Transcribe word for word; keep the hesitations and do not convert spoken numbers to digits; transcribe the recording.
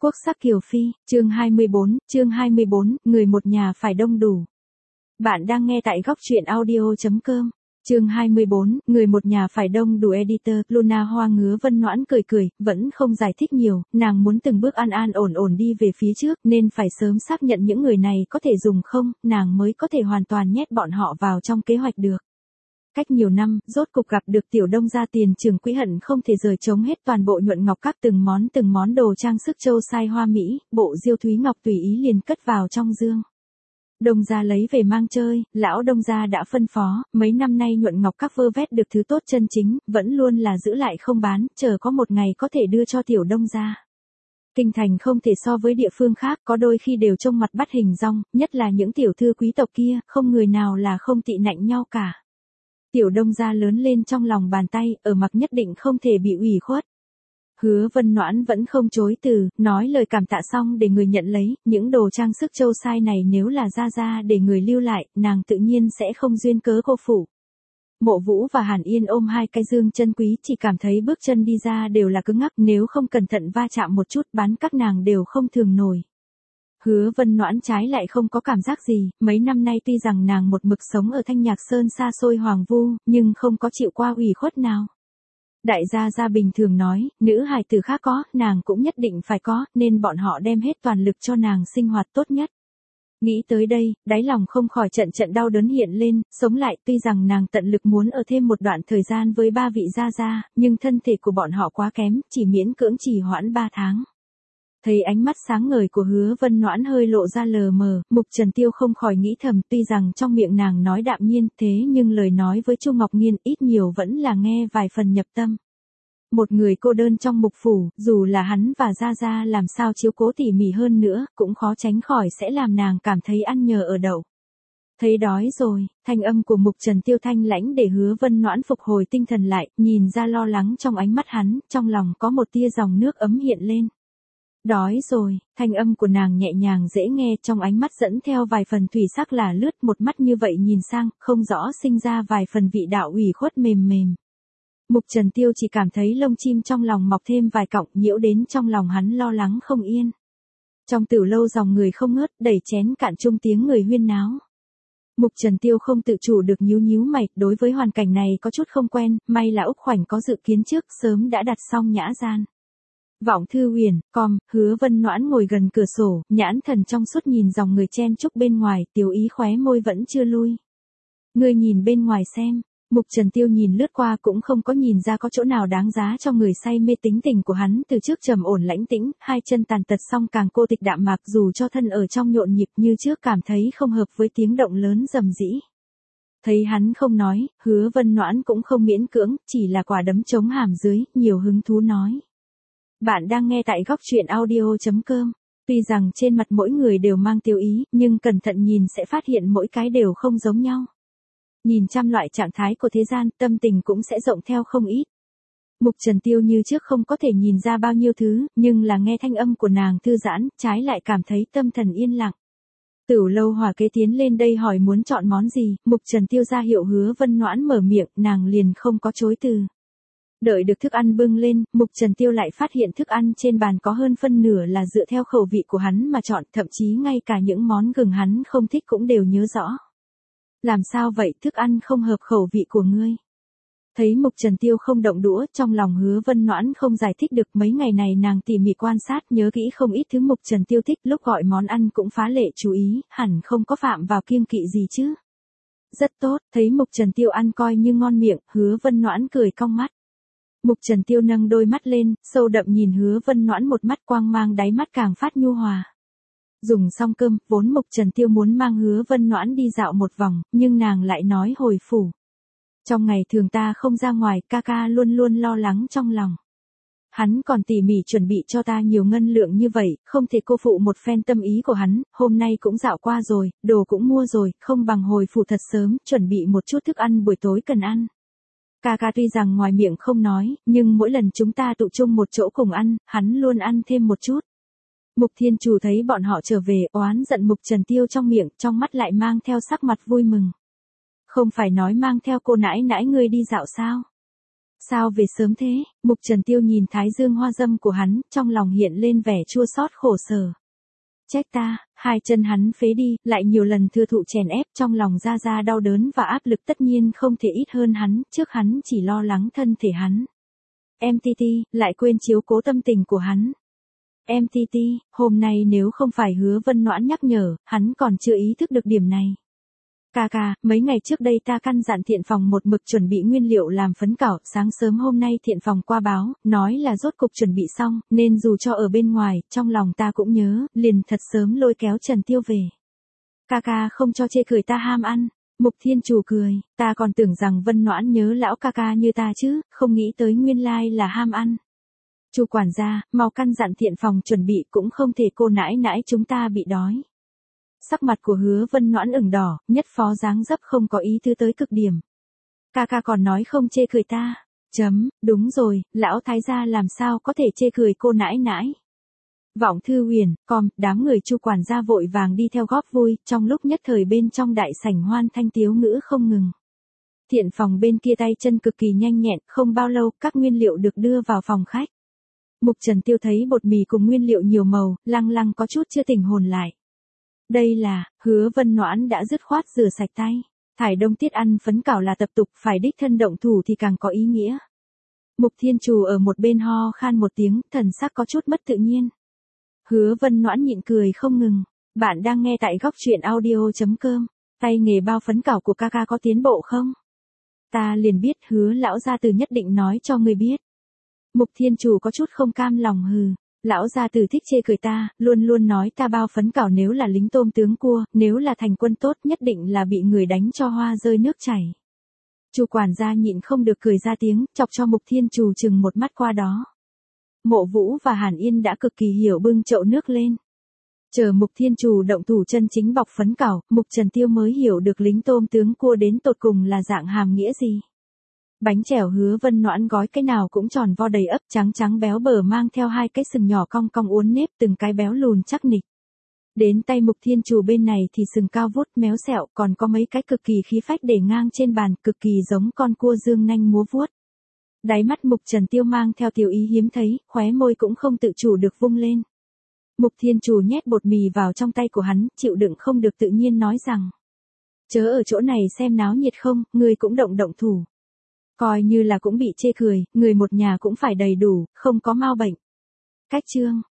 Quốc sắc Kiều Phi, chương hai mươi bốn, chương hai mươi bốn, người một nhà phải đông đủ. Bạn đang nghe tại góc truyện audio chấm com. Chương hai mươi bốn, người một nhà phải đông đủ. Editor, Luna Hoa ngứa Vân Noãn cười cười, vẫn không giải thích nhiều, nàng muốn từng bước an an ổn ổn đi về phía trước, nên phải sớm xác nhận những người này có thể dùng không, nàng mới có thể hoàn toàn nhét bọn họ vào trong kế hoạch được. Cách nhiều năm, rốt cục gặp được Tiểu Đông gia tiền trưởng quỹ hận không thể rời trống hết toàn bộ nhuận ngọc các từng món từng món đồ trang sức châu sai hoa mỹ, bộ diêu thúy ngọc tùy ý liền cất vào trong dương. Đông gia lấy về mang chơi, lão Đông gia đã phân phó, mấy năm nay nhuận ngọc các vơ vét được thứ tốt chân chính, vẫn luôn là giữ lại không bán, chờ có một ngày có thể đưa cho Tiểu Đông gia. Kinh thành không thể so với địa phương khác, có đôi khi đều trông mặt bắt hình dong, nhất là những tiểu thư quý tộc kia, không người nào là không tị nạnh nhau cả. Tiểu Đông gia lớn lên trong lòng bàn tay, ở mặc nhất định không thể bị ủy khuất. Hứa Vân Noãn vẫn không chối từ, nói lời cảm tạ xong để người nhận lấy, những đồ trang sức châu sai này nếu là ra ra để người lưu lại, nàng tự nhiên sẽ không duyên cớ cô phụ. Mộ Vũ và Hàn Yên ôm hai cái dương chân quý, chỉ cảm thấy bước chân đi ra đều là cứng ngắc, nếu không cẩn thận va chạm một chút bán các nàng đều không thường nổi. Hứa Vân Noãn trái lại không có cảm giác gì, mấy năm nay tuy rằng nàng một mực sống ở Thanh Nhạc Sơn xa xôi hoàng vu, nhưng không có chịu qua ủy khuất nào. Đại gia gia bình thường nói, nữ hài tử khác có, nàng cũng nhất định phải có, nên bọn họ đem hết toàn lực cho nàng sinh hoạt tốt nhất. Nghĩ tới đây, đáy lòng không khỏi trận trận đau đớn hiện lên, sống lại, tuy rằng nàng tận lực muốn ở thêm một đoạn thời gian với ba vị gia gia, nhưng thân thể của bọn họ quá kém, chỉ miễn cưỡng trì hoãn ba tháng. Thấy ánh mắt sáng ngời của Hứa Vân Noãn hơi lộ ra lờ mờ, Mục Trần Tiêu không khỏi nghĩ thầm, tuy rằng trong miệng nàng nói đạm nhiên, thế nhưng lời nói với Chu Ngọc Nghiên ít nhiều vẫn là nghe vài phần nhập tâm. Một người cô đơn trong mục phủ, dù là hắn và Gia Gia làm sao chiếu cố tỉ mỉ hơn nữa, cũng khó tránh khỏi sẽ làm nàng cảm thấy ăn nhờ ở đậu. Thấy đói rồi, thanh âm của Mục Trần Tiêu thanh lãnh để Hứa Vân Noãn phục hồi tinh thần lại, nhìn ra lo lắng trong ánh mắt hắn, trong lòng có một tia dòng nước ấm hiện lên. Đói rồi, thanh âm của nàng nhẹ nhàng dễ nghe, trong ánh mắt dẫn theo vài phần thủy sắc là lướt, một mắt như vậy nhìn sang, không rõ sinh ra vài phần vị đạo ủy khuất mềm mềm. Mục Trần Tiêu chỉ cảm thấy lông chim trong lòng mọc thêm vài cọng, nhiễu đến trong lòng hắn lo lắng không yên. Trong tử lâu dòng người không ngớt, đẩy chén cạn chung tiếng người huyên náo. Mục Trần Tiêu không tự chủ được nhíu nhíu mày, đối với hoàn cảnh này có chút không quen, may là Úc Khoảnh có dự kiến trước, sớm đã đặt xong nhã gian. Vọng Thư Huyền, com, Hứa Vân Noãn ngồi gần cửa sổ, nhãn thần trong suốt nhìn dòng người chen chúc bên ngoài, tiểu ý khóe môi vẫn chưa lui. Ngươi nhìn bên ngoài xem. Mục Trần Tiêu nhìn lướt qua cũng không có nhìn ra có chỗ nào đáng giá cho người say mê tính tình của hắn, từ trước trầm ổn lãnh tĩnh, hai chân tàn tật xong càng cô tịch đạm mạc, dù cho thân ở trong nhộn nhịp như trước cảm thấy không hợp với tiếng động lớn rầm rĩ. Thấy hắn không nói, Hứa Vân Noãn cũng không miễn cưỡng, chỉ là quả đấm chống hàm dưới, nhiều hứng thú nói. Bạn đang nghe tại góc truyện audio chấm com. Tuy rằng trên mặt mỗi người đều mang tiêu ý, nhưng cẩn thận nhìn sẽ phát hiện mỗi cái đều không giống nhau. Nhìn trăm loại trạng thái của thế gian, tâm tình cũng sẽ rộng theo không ít. Mục Trần Tiêu như trước không có thể nhìn ra bao nhiêu thứ, nhưng là nghe thanh âm của nàng thư giãn, trái lại cảm thấy tâm thần yên lặng. Tửu Lâu Hòa kế tiến lên đây hỏi muốn chọn món gì, Mục Trần Tiêu ra hiệu Hứa Vân Noãn mở miệng, nàng liền không có chối từ. Đợi được thức ăn bưng lên, Mục Trần Tiêu lại phát hiện thức ăn trên bàn có hơn phân nửa là dựa theo khẩu vị của hắn mà chọn, thậm chí ngay cả những món gừng hắn không thích cũng đều nhớ rõ. Làm sao vậy, thức ăn không hợp khẩu vị của ngươi? Thấy Mục Trần Tiêu không động đũa, trong lòng Hứa Vân Noãn không giải thích được, mấy ngày này nàng tỉ mỉ quan sát, nhớ kỹ không ít thứ Mục Trần Tiêu thích, lúc gọi món ăn cũng phá lệ chú ý, hẳn không có phạm vào kiêng kỵ gì chứ. Rất tốt, thấy Mục Trần Tiêu ăn coi như ngon miệng, Hứa Vân Noãn cười cong mắt. Mục Trần Tiêu nâng đôi mắt lên, sâu đậm nhìn Hứa Vân Noãn một mắt, quang mang đáy mắt càng phát nhu hòa. Dùng xong cơm, vốn Mục Trần Tiêu muốn mang Hứa Vân Noãn đi dạo một vòng, nhưng nàng lại nói hồi phủ. Trong ngày thường ta không ra ngoài, ca ca luôn luôn lo lắng trong lòng. Hắn còn tỉ mỉ chuẩn bị cho ta nhiều ngân lượng như vậy, không thể cô phụ một phen tâm ý của hắn, hôm nay cũng dạo qua rồi, đồ cũng mua rồi, không bằng hồi phủ thật sớm, chuẩn bị một chút thức ăn buổi tối cần ăn. Ca ca tuy rằng ngoài miệng không nói, nhưng mỗi lần chúng ta tụ chung một chỗ cùng ăn, hắn luôn ăn thêm một chút. Mục Thiên Chủ thấy bọn họ trở về, oán giận Mục Trần Tiêu trong miệng, trong mắt lại mang theo sắc mặt vui mừng. Không phải nói mang theo cô nãi nãi ngươi đi dạo sao? Sao về sớm thế? Mục Trần Tiêu nhìn thái dương hoa dâm của hắn, trong lòng hiện lên vẻ chua xót khổ sở. Trách ta, hai chân hắn phế đi, lại nhiều lần thừa thụ chèn ép, trong lòng ra ra đau đớn và áp lực tất nhiên không thể ít hơn hắn, trước hắn chỉ lo lắng thân thể hắn. em tê tê, lại quên chiếu cố tâm tình của hắn. em tê tê, hôm nay nếu không phải Hứa Vân Noãn nhắc nhở, hắn còn chưa ý thức được điểm này. Ca ca, mấy ngày trước đây ta căn dặn thiện phòng một mực chuẩn bị nguyên liệu làm phấn cảo, sáng sớm hôm nay thiện phòng qua báo, nói là rốt cục chuẩn bị xong, nên dù cho ở bên ngoài, trong lòng ta cũng nhớ, liền thật sớm lôi kéo Trần Tiêu về. Ca ca không cho chê cười ta ham ăn. Mục Thiên Chủ cười, ta còn tưởng rằng Vân Noãn nhớ lão ca ca như ta chứ, không nghĩ tới nguyên lai là ham ăn. Chu quản gia, mau căn dặn thiện phòng chuẩn bị, cũng không thể cô nãi nãi chúng ta bị đói. Sắc mặt của Hứa Vân Noãn ửng đỏ, nhất phó dáng dấp không có ý tứ tới cực điểm. Ca ca còn nói không chê cười ta. Chấm, đúng rồi, lão thái gia làm sao có thể chê cười cô nãi nãi. Vọng Thư Huyền, com, đám người Chu quản gia vội vàng đi theo góp vui, trong lúc nhất thời bên trong đại sảnh hoan thanh tiếu ngữ không ngừng. Thiện phòng bên kia tay chân cực kỳ nhanh nhẹn, không bao lâu, các nguyên liệu được đưa vào phòng khách. Mục Trần Tiêu thấy bột mì cùng nguyên liệu nhiều màu, lăng lăng có chút chưa tỉnh hồn lại. Đây là, Hứa Vân Noãn đã dứt khoát rửa sạch tay. Thải Đông tiết ăn phấn cảo là tập tục, phải đích thân động thủ thì càng có ý nghĩa. Mục Thiên Chủ ở một bên ho khan một tiếng, thần sắc có chút mất tự nhiên. Hứa Vân Noãn nhịn cười không ngừng. Bạn đang nghe tại góc truyện audio chấm com. Tay nghề bao phấn cảo của ca ca có tiến bộ không? Ta liền biết Hứa lão gia tử nhất định nói cho người biết. Mục Thiên Chủ có chút không cam lòng hừ. Lão gia tử thích chê cười ta, luôn luôn nói ta bao phấn cảo nếu là lính tôm tướng cua, nếu là thành quân tốt nhất định là bị người đánh cho hoa rơi nước chảy. Chu quản gia nhịn không được cười ra tiếng, chọc cho Mục Thiên Chủ chừng một mắt qua đó. Mộ Vũ và Hàn Yên đã cực kỳ hiểu bưng chậu nước lên. Chờ Mục Thiên Chủ động thủ chân chính bọc phấn cảo, Mục Trần Tiêu mới hiểu được lính tôm tướng cua đến tột cùng là dạng hàm nghĩa gì. Bánh chèo Hứa Vân Noãn gói cái nào cũng tròn vo đầy ấp, trắng trắng béo bở, mang theo hai cái sừng nhỏ cong cong uốn nếp, từng cái béo lùn chắc nịch. Đến tay Mục Thiên Chủ bên này thì sừng cao vút méo xẹo, còn có mấy cái cực kỳ khí phách để ngang trên bàn, cực kỳ giống con cua dương nanh múa vuốt. Đáy mắt Mục Trần Tiêu mang theo tiểu ý hiếm thấy, khóe môi cũng không tự chủ được vung lên. Mục Thiên Chủ nhét bột mì vào trong tay của hắn, chịu đựng không được tự nhiên nói rằng: chớ ở chỗ này xem náo nhiệt không, người cũng động động thủ. Coi như là cũng bị chê cười, người một nhà cũng phải đầy đủ, không có mau bệnh. Cách chương